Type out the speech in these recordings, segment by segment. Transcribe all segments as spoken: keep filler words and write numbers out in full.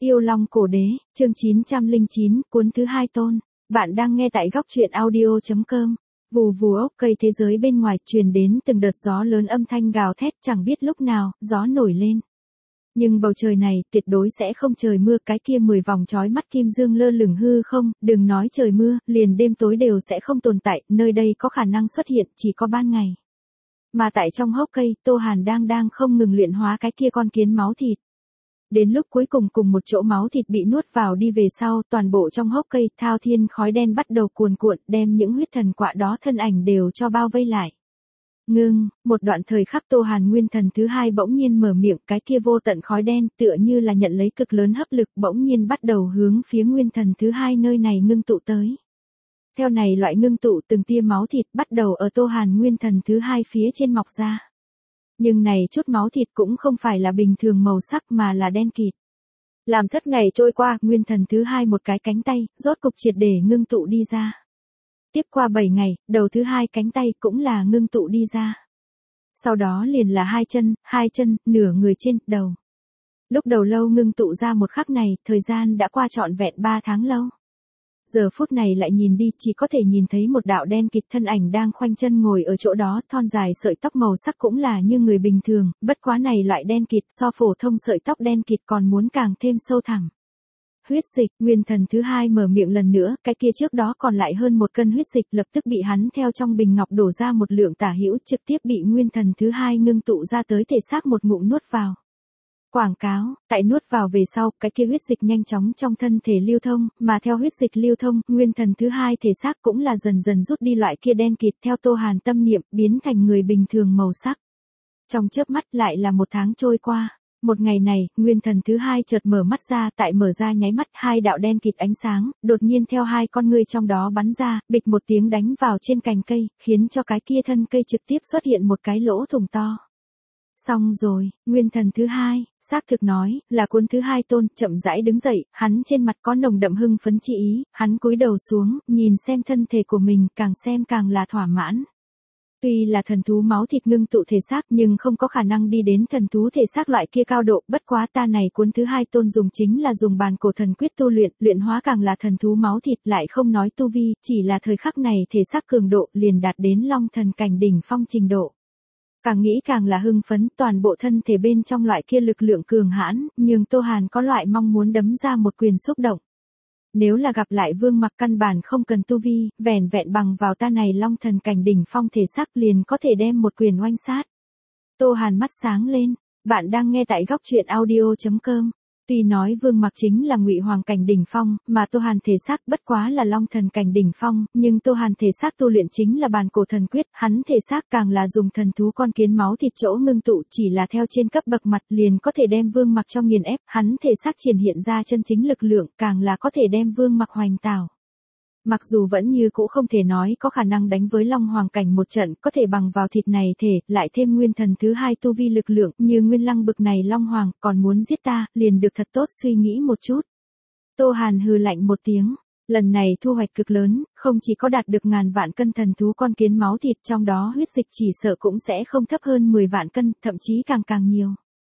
Yêu Long Cổ Đế, chương chín trăm lẻ chín, cuốn thứ hai tôn. Bạn đang nghe tại góc truyện audio chấm com. Vù vù ốc cây thế giới bên ngoài truyền đến từng đợt gió lớn âm thanh gào thét chẳng biết lúc nào, gió nổi lên. Nhưng bầu trời này tuyệt đối sẽ không trời mưa, cái kia mười vòng chói mắt kim dương lơ lửng hư không, đừng nói trời mưa, liền đêm tối đều sẽ không tồn tại, nơi đây có khả năng xuất hiện chỉ có ban ngày. Mà tại trong hốc cây, Tô Hàn đang đang không ngừng luyện hóa cái kia con kiến máu thịt. Đến lúc cuối cùng cùng một chỗ máu thịt bị nuốt vào đi về sau, toàn bộ trong hốc cây, thao thiên khói đen bắt đầu cuồn cuộn, đem những huyết thần quạ đó thân ảnh đều cho bao vây lại. Ngưng, một đoạn thời khắc Tô Hàn nguyên thần thứ hai bỗng nhiên mở miệng, cái kia vô tận khói đen tựa như là nhận lấy cực lớn hấp lực bỗng nhiên bắt đầu hướng phía nguyên thần thứ hai nơi này ngưng tụ tới. Theo này loại ngưng tụ từng tia máu thịt bắt đầu ở Tô Hàn nguyên thần thứ hai phía trên mọc ra. Nhưng này chút máu thịt cũng không phải là bình thường màu sắc mà là đen kịt. Làm thất ngày trôi qua, nguyên thần thứ hai một cái cánh tay, rốt cục triệt để ngưng tụ đi ra. Tiếp qua bảy ngày, đầu thứ hai cánh tay cũng là ngưng tụ đi ra. Sau đó liền là hai chân, hai chân, nửa người trên, đầu. Lúc đầu lâu ngưng tụ ra một khắc này, thời gian đã qua trọn vẹn ba tháng lâu. Giờ phút này lại nhìn đi, chỉ có thể nhìn thấy một đạo đen kịt thân ảnh đang khoanh chân ngồi ở chỗ đó, thon dài sợi tóc màu sắc cũng là như người bình thường, bất quá này loại đen kịt so phổ thông sợi tóc đen kịt còn muốn càng thêm sâu thẳm. Huyết dịch, nguyên thần thứ hai mở miệng lần nữa, cái kia trước đó còn lại hơn một cân huyết dịch lập tức bị hắn theo trong bình ngọc đổ ra một lượng tả hữu, trực tiếp bị nguyên thần thứ hai ngưng tụ ra tới thể xác một ngụm nuốt vào. Quảng cáo, tại nuốt vào về sau, cái kia huyết dịch nhanh chóng trong thân thể lưu thông, mà theo huyết dịch lưu thông, nguyên thần thứ hai thể xác cũng là dần dần rút đi loại kia đen kịt theo Tô Hàn tâm niệm, biến thành người bình thường màu sắc. Trong chớp mắt lại là một tháng trôi qua. Một ngày này, nguyên thần thứ hai chợt mở mắt ra, tại mở ra nháy mắt, hai đạo đen kịt ánh sáng, đột nhiên theo hai con ngươi trong đó bắn ra, bịch một tiếng đánh vào trên cành cây, khiến cho cái kia thân cây trực tiếp xuất hiện một cái lỗ thủng to. Xong rồi, nguyên thần thứ hai, xác thực nói, là cuốn thứ hai tôn, chậm rãi đứng dậy, hắn trên mặt có nồng đậm hưng phấn chi ý, hắn cúi đầu xuống, nhìn xem thân thể của mình, càng xem càng là thỏa mãn. Tuy là thần thú máu thịt ngưng tụ thể xác nhưng không có khả năng đi đến thần thú thể xác loại kia cao độ, bất quá ta này cuốn thứ hai tôn dùng chính là dùng bàn cổ thần quyết tu luyện, luyện hóa càng là thần thú máu thịt lại không nói tu vi, chỉ là thời khắc này thể xác cường độ liền đạt đến long thần cảnh đỉnh phong trình độ. Càng nghĩ càng là hưng phấn, toàn bộ thân thể bên trong loại kia lực lượng cường hãn, nhưng Tô Hàn có loại mong muốn đấm ra một quyền xúc động. Nếu là gặp lại Vương Mặc căn bản không cần tu vi, vẻn vẹn bằng vào ta này long thần cảnh đỉnh phong thể xác liền có thể đem một quyền oanh sát. Tô Hàn mắt sáng lên, bạn đang nghe tại góc truyện audio chấm com. Tuy nói Vương Mặc chính là Ngụy Hoàng cảnh đỉnh phong, mà Tô Hàn thể xác bất quá là long thần cảnh đỉnh phong, nhưng Tô Hàn thể xác tu luyện chính là bàn cổ thần quyết, hắn thể xác càng là dùng thần thú con kiến máu thịt chỗ ngưng tụ, chỉ là theo trên cấp bậc mặt liền có thể đem Vương Mặc cho nghiền ép, hắn thể xác triển hiện ra chân chính lực lượng, càng là có thể đem Vương Mặc hoành tảo. Mặc dù vẫn như cũ không thể nói có khả năng đánh với Long Hoàng cảnh một trận, có thể bằng vào thịt này thể, lại thêm nguyên thần thứ hai tu vi lực lượng, như Nguyên Lăng bực này Long Hoàng, còn muốn giết ta, liền được thật tốt suy nghĩ một chút. Tô Hàn hừ lạnh một tiếng, lần này thu hoạch cực lớn, không chỉ có đạt được ngàn vạn cân thần thú con kiến máu thịt, trong đó huyết dịch chỉ sợ cũng sẽ không thấp hơn mười vạn cân, thậm chí càng càng nhiều.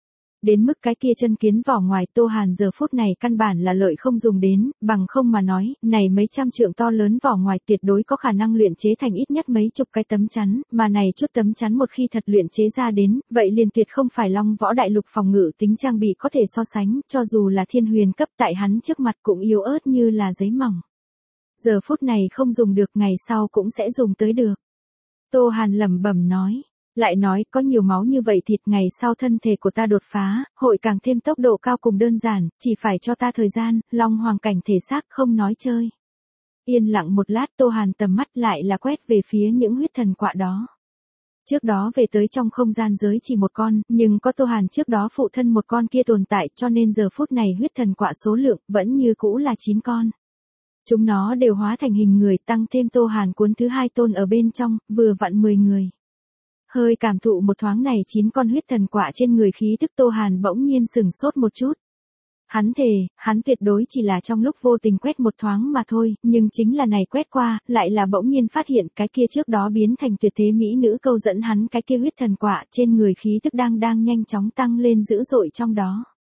Đến mức cái kia chân kiến vỏ ngoài Tô Hàn giờ phút này căn bản là lợi không dùng đến, bằng không mà nói, này mấy trăm trượng to lớn vỏ ngoài tuyệt đối có khả năng luyện chế thành ít nhất mấy chục cái tấm chắn, mà này chút tấm chắn một khi thật luyện chế ra đến, vậy liền tuyệt không phải Long Võ Đại Lục phòng ngự tính trang bị có thể so sánh, cho dù là thiên huyền cấp tại hắn trước mặt cũng yếu ớt như là giấy mỏng. Giờ phút này không dùng được, ngày sau cũng sẽ dùng tới được. Tô Hàn lẩm bẩm nói. Lại nói, có nhiều máu như vậy thịt ngày sau thân thể của ta đột phá, hội càng thêm tốc độ cao cùng đơn giản, chỉ phải cho ta thời gian, Long Hoàng cảnh thể xác không nói chơi. Yên lặng một lát Tô Hàn tầm mắt lại là quét về phía những huyết thần quạ đó. Trước đó về tới trong không gian giới chỉ một con, nhưng có Tô Hàn trước đó phụ thân một con kia tồn tại, cho nên giờ phút này huyết thần quạ số lượng vẫn như cũ là chín con. Chúng nó đều hóa thành hình người, tăng thêm Tô Hàn cuốn thứ hai tôn ở bên trong, vừa vặn mười người. Hơi cảm thụ một thoáng này chín con huyết thần quạ trên người khí tức Tô Hàn bỗng nhiên sửng sốt một chút. Hắn thề, hắn tuyệt đối chỉ là trong lúc vô tình quét một thoáng mà thôi, nhưng chính là này quét qua, lại là bỗng nhiên phát hiện cái kia trước đó biến thành tuyệt thế mỹ nữ câu dẫn hắn cái kia huyết thần quạ trên người khí tức đang đang nhanh chóng tăng lên dữ dội trong đó.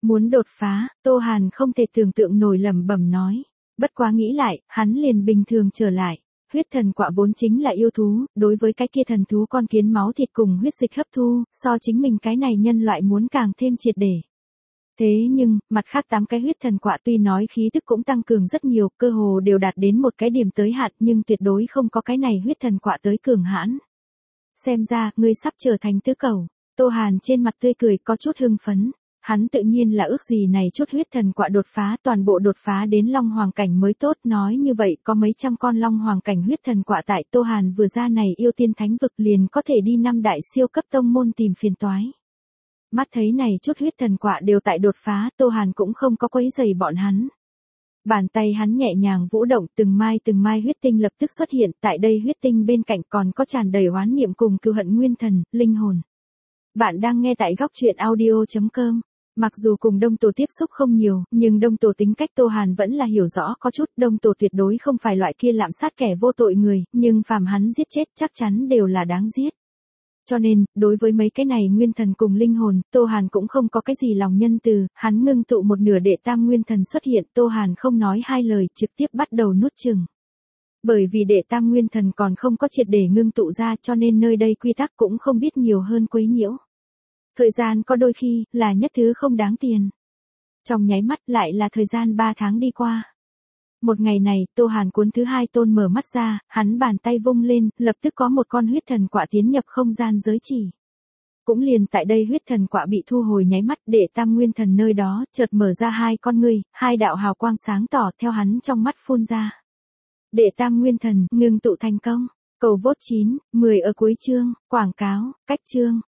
Muốn đột phá, Tô Hàn không thể tưởng tượng nổi lẩm bẩm nói. Bất quá nghĩ lại, hắn liền bình thường trở lại. Huyết thần quạ vốn chính là yêu thú, đối với cái kia thần thú con kiến máu thịt cùng huyết dịch hấp thu, so chính mình cái này nhân loại muốn càng thêm triệt để. Thế nhưng, mặt khác tám cái huyết thần quạ tuy nói khí tức cũng tăng cường rất nhiều, cơ hồ đều đạt đến một cái điểm tới hạn nhưng tuyệt đối không có cái này huyết thần quạ tới cường hãn. Xem ra, ngươi sắp trở thành tứ cầu. Tô Hàn trên mặt tươi cười có chút hưng phấn. Hắn tự nhiên là ước gì này chút huyết thần quạ đột phá toàn bộ đột phá đến long hoàng cảnh mới tốt, nói như vậy có mấy trăm con long hoàng cảnh huyết thần quạ tại Tô Hàn vừa ra này yêu tiên thánh vực liền có thể đi năm đại siêu cấp tông môn tìm phiền toái. Mắt thấy này chút huyết thần quạ đều tại đột phá, Tô Hàn cũng không có quấy rầy bọn hắn. Bàn tay hắn nhẹ nhàng vũ động, từng mai từng mai huyết tinh lập tức xuất hiện, tại đây huyết tinh bên cạnh còn có tràn đầy oán niệm cùng cừu hận nguyên thần, linh hồn. Bạn đang nghe tại góc truyện audio chấm com. Mặc dù cùng Đông Tổ tiếp xúc không nhiều, nhưng Đông Tổ tính cách Tô Hàn vẫn là hiểu rõ có chút. Đông Tổ tuyệt đối không phải loại kia lạm sát kẻ vô tội người, nhưng phàm hắn giết chết chắc chắn đều là đáng giết. Cho nên, đối với mấy cái này nguyên thần cùng linh hồn, Tô Hàn cũng không có cái gì lòng nhân từ, hắn ngưng tụ một nửa đệ tam nguyên thần xuất hiện, Tô Hàn không nói hai lời, trực tiếp bắt đầu nuốt chửng. Bởi vì đệ tam nguyên thần còn không có triệt để ngưng tụ ra cho nên nơi đây quy tắc cũng không biết nhiều hơn quấy nhiễu. Thời gian có đôi khi, là nhất thứ không đáng tiền. Trong nháy mắt lại là thời gian ba tháng đi qua. Một ngày này, Tô Hàn cuốn thứ hai tôn mở mắt ra, hắn bàn tay vung lên, lập tức có một con huyết thần quạ tiến nhập không gian giới chỉ. Cũng liền tại đây huyết thần quạ bị thu hồi nháy mắt, đệ tam nguyên thần nơi đó, chợt mở ra hai con ngươi, hai đạo hào quang sáng tỏ theo hắn trong mắt phun ra. Đệ tam nguyên thần, ngưng tụ thành công. Cầu vote chín, mười ở cuối chương, quảng cáo, cách chương.